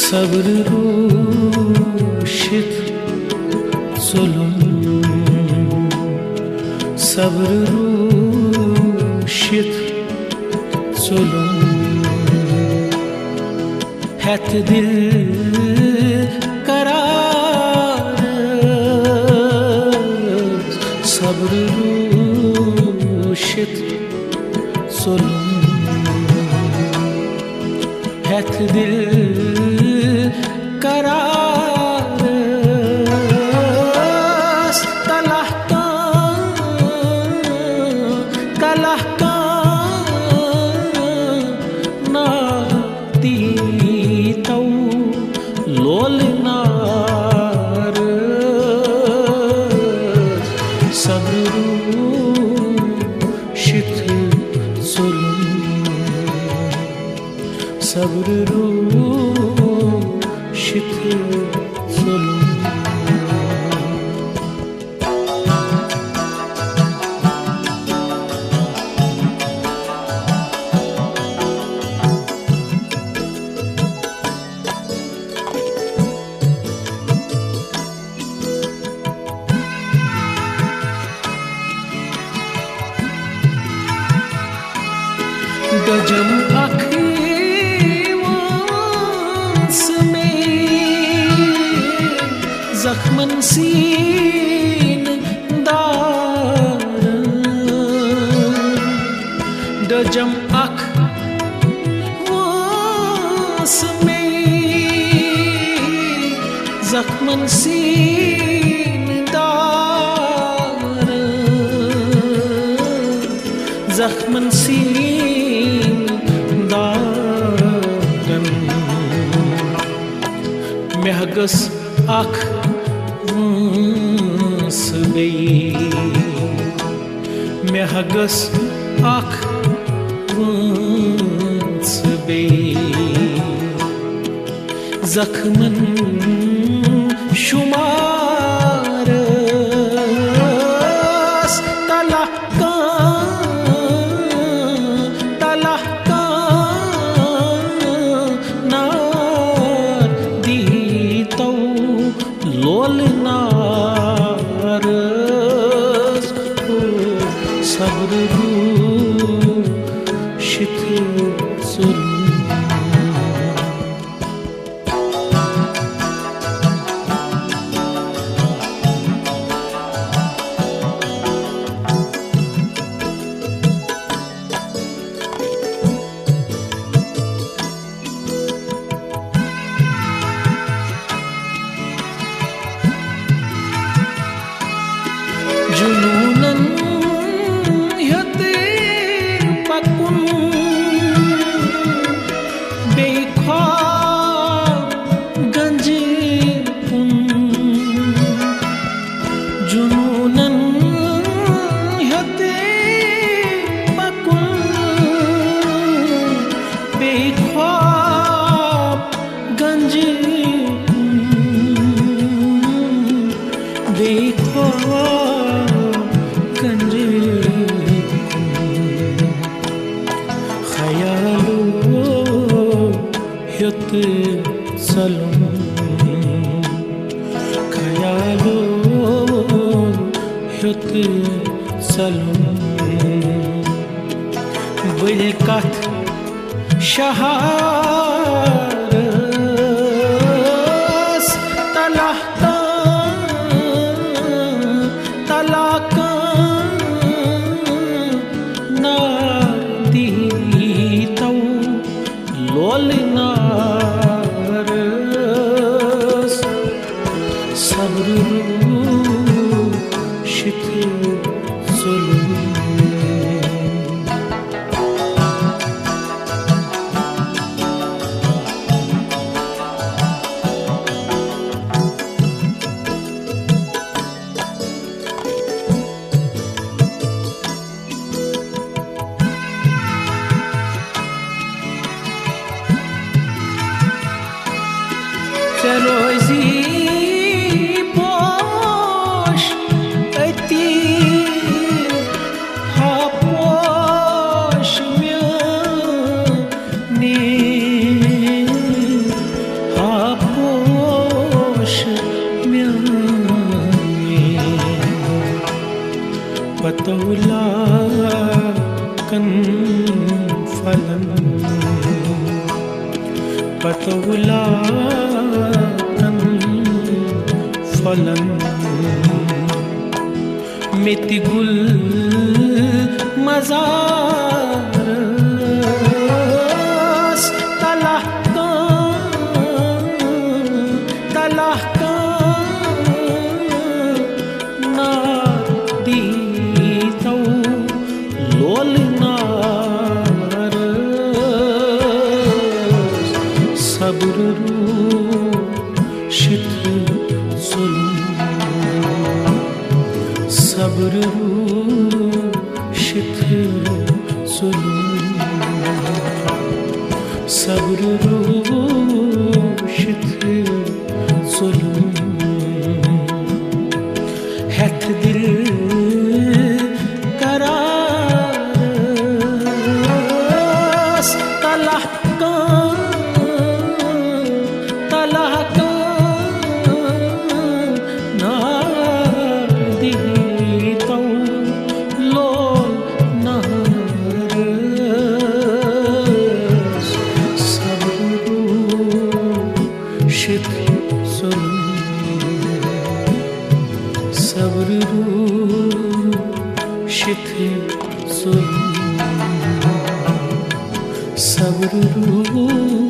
Sabır ruşit zulüm, sabır ruşit zulüm, het dil karar, sabır ruşit zulüm, het dil karar, talahkan na di tau lolnar, sabru shit zulm, sabru shit zulm. Ganjam आखिवांस में जख्मन scene दार, गजम आखिवांस में जख्मन scene दार, जख्मन scene महगस आख once गई, महगस आख once गई, जख्मन शुमार lolnar, sabr shit zulm. Jununan yate pakun bekhwab ganji pun, jununan yate pakun bekhwab ganji pun, bekhwab yat salum, khayalo yat salum, bilkat shahar talahkan na di tau lolnar, sabr shit zulm. Ferozi boş etti, ha boş ne, ha fallen patawulatan falan metigul mazaras talahkan na di tau lol sabruru şitr zulüm sabruru şitr zulüm sabruru şitr zulüm het dil karas talahkan na di tau lol naras sabruru şitr zulüm sabruru şitr zulüm sabruru